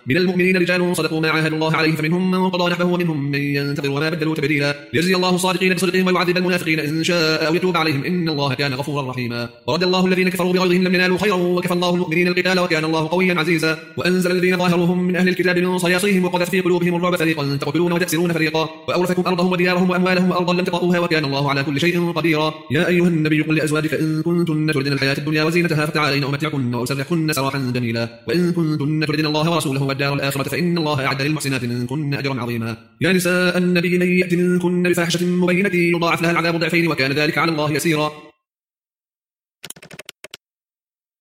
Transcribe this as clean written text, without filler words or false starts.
من المؤمنين رجال صدقوا ما عاهدوا الله عليه فمنهم من قضى نحبه ومنهم من ينتظر وما بدلوا تبديلا ليجزي الله الصادقين بصدقهم ويعذب المنافقين إن شاء أو يتوب عليهم إن الله كان غفورا رحيما. ورد الله الذين كفروا بغيظهم لم ينالوا خيرا وكفى الله المؤمنين القتال وكان الله قويا عزيزا. وأنزل الذين ظاهروهم من أهل الكتاب من صياصيهم وقذف في قلوبهم الرعب فريقا تقتلون وتأسرون فريقا وأورثكم أرضهم وديارهم وأموالهم وأرضا لم تطئوها وكان الله على كل شيء قديرا. يا أيها النبي قل لأزواجك إن كنتن تردن الحياة الدنيا وزينتها فتعالين أمتعكن وأسرحكن سراحا جميلا وإن كنتن تردن الله ورسوله والدار الآخرة فإن الله أعد للمحسنات منكن أجرا عظيما. يا نساء النبي من يأت منكن بفاحشة مبينة يضاعف لها العذاب ضعفين وكان ذلك على الله يسيرا.